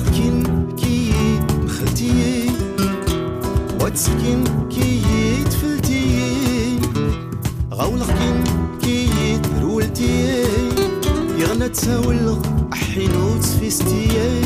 غلقين كي خلتي واتسكين كي تفلتي غولقين كي رولتي يغنى تساولغ حينوت فيستي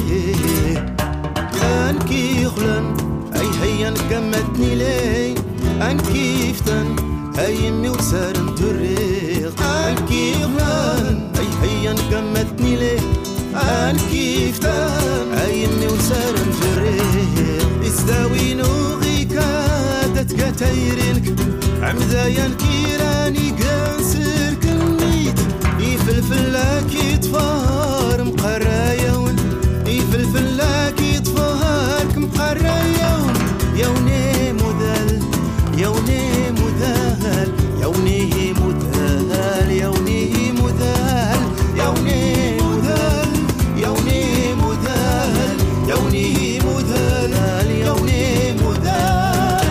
أنكي غلان أي هيا نقمتني لي أنكي فتن هاي امي وسارن تريق أنكي غلان أي هيا نقمتني لي أنكي فتن هاي امي وسارن تريق إزداوينو غيكادت قتيرينك عمدايا كيراني قاسر كنيت يفلفلاكي تفار مقرايون يفلفلاكي تفارك مقرايون يوني مذل يوني مذل يوني مذل يوني مذل يوني مذل يوني مذل يوني مذل يوني مذل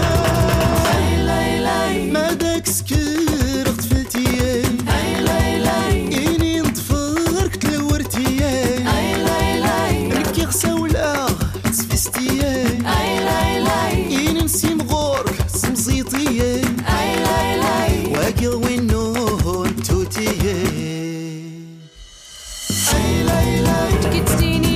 ماداك سكر طفلتي إني نطفرك تلورتي نكي غساولة تسفستي إني نسيم غورك سمزيطي واقل وين نور توتي تكتيني